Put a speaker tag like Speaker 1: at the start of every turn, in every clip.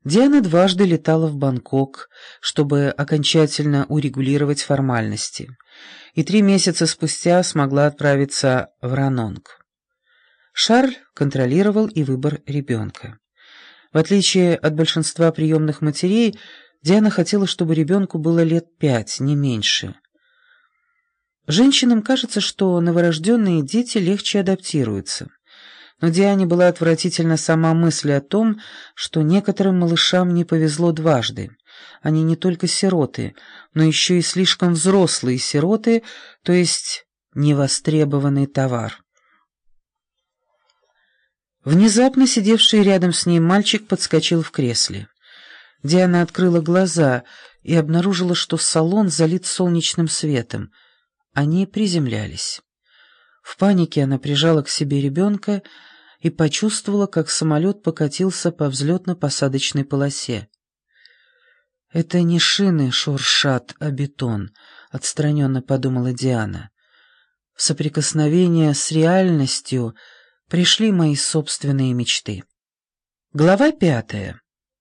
Speaker 1: Диана дважды летала в Бангкок, чтобы окончательно урегулировать формальности, и 3 месяца спустя смогла отправиться в Ранонг. Шарль контролировал и выбор ребенка. В отличие от большинства приемных матерей, Диана хотела, чтобы ребенку было лет 5, не меньше. Женщинам кажется, что новорожденные дети легче адаптируются. Но Диане была отвратительна сама мысль о том, что некоторым малышам не повезло дважды. Они не только сироты, но еще и слишком взрослые сироты, то есть невостребованный товар. Внезапно сидевший рядом с ней мальчик подскочил в кресле. Диана открыла глаза и обнаружила, что салон залит солнечным светом. Они приземлялись. В панике она прижала к себе ребенка и почувствовала, как самолет покатился по взлетно-посадочной полосе. «Это не шины шуршат, а бетон», — отстраненно подумала Диана. «В соприкосновение с реальностью пришли мои собственные мечты». Глава 5.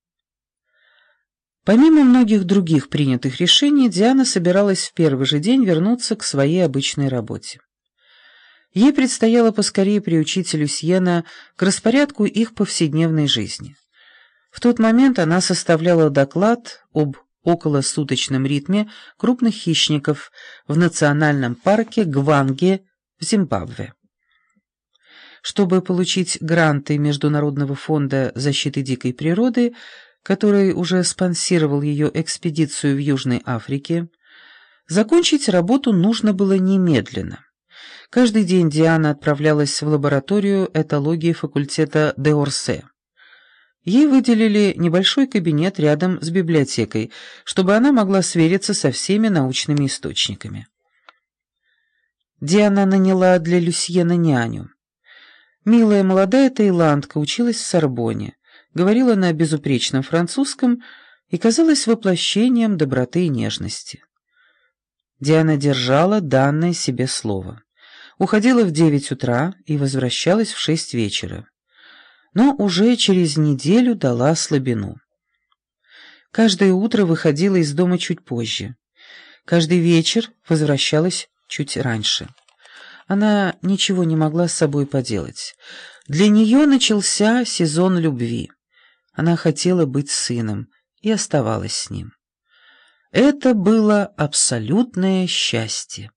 Speaker 1: Помимо многих других принятых решений, Диана собиралась в первый же день вернуться к своей обычной работе. Ей предстояло поскорее приучить Люсьена к распорядку их повседневной жизни. В тот момент она составляла доклад об околосуточном ритме крупных хищников в национальном парке Гванге в Зимбабве. Чтобы получить гранты Международного фонда защиты дикой природы, который уже спонсировал ее экспедицию в Южной Африке, закончить работу нужно было немедленно. Каждый день Диана отправлялась в лабораторию этологии факультета д'Орсе. Ей выделили небольшой кабинет рядом с библиотекой, чтобы она могла свериться со всеми научными источниками. Диана наняла для Люсьена няню. Милая молодая таиландка училась в Сорбонне, говорила на безупречном французском и казалась воплощением доброты и нежности. Диана держала данное себе слово. Уходила в 9 утра и возвращалась в 6 вечера. Но уже через неделю дала слабину. Каждое утро выходила из дома чуть позже. Каждый вечер возвращалась чуть раньше. Она ничего не могла с собой поделать. Для нее начался сезон любви. Она хотела быть сыном и оставалась с ним. Это было абсолютное счастье.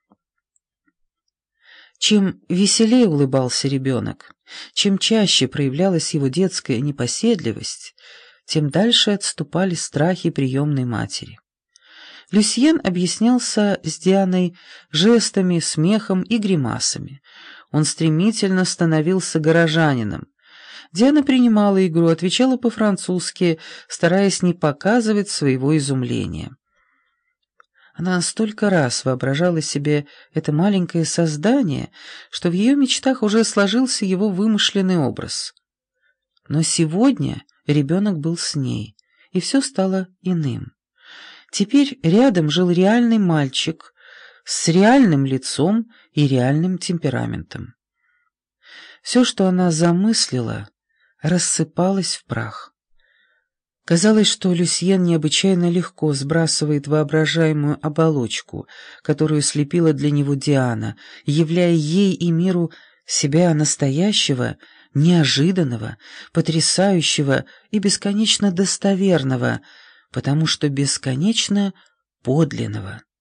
Speaker 1: Чем веселее улыбался ребенок, чем чаще проявлялась его детская непоседливость, тем дальше отступали страхи приемной матери. Люсьен объяснялся с Дианой жестами, смехом и гримасами. Он стремительно становился горожанином. Диана принимала игру, отвечала по-французски, стараясь не показывать своего изумления. Она столько раз воображала себе это маленькое создание, что в ее мечтах уже сложился его вымышленный образ. Но сегодня ребенок был с ней, и все стало иным. Теперь рядом жил реальный мальчик с реальным лицом и реальным темпераментом. Все, что она замыслила, рассыпалось в прах. Казалось, что Люсьен необычайно легко сбрасывает воображаемую оболочку, которую слепила для него Диана, являя ей и миру себя настоящего, неожиданного, потрясающего и бесконечно достоверного, потому что бесконечно подлинного.